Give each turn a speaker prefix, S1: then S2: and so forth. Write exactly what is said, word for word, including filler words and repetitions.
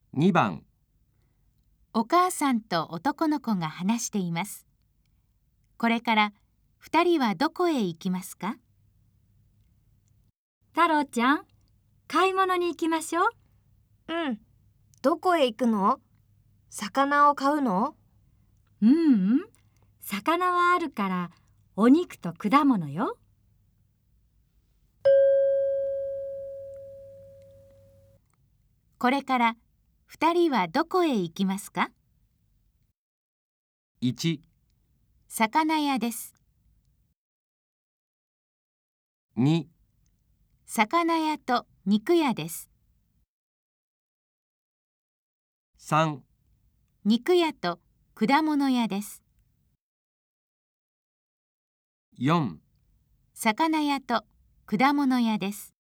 S1: にばん、
S2: お母さんと男の子が話しています。これから二人はどこへ行きますか？
S3: 太郎ちゃん、買い物に行きましょう。
S4: うん。どこへ行くの？魚を買うの？
S3: ううん、魚はあるからお肉と果物よ。
S2: これから二人はどこへ行きますか？
S1: いち、
S2: 魚屋です。
S1: に、
S2: 魚屋と肉屋です。
S1: さん、
S2: 肉屋と果物屋です。
S1: よん、
S2: 魚屋と果物屋です。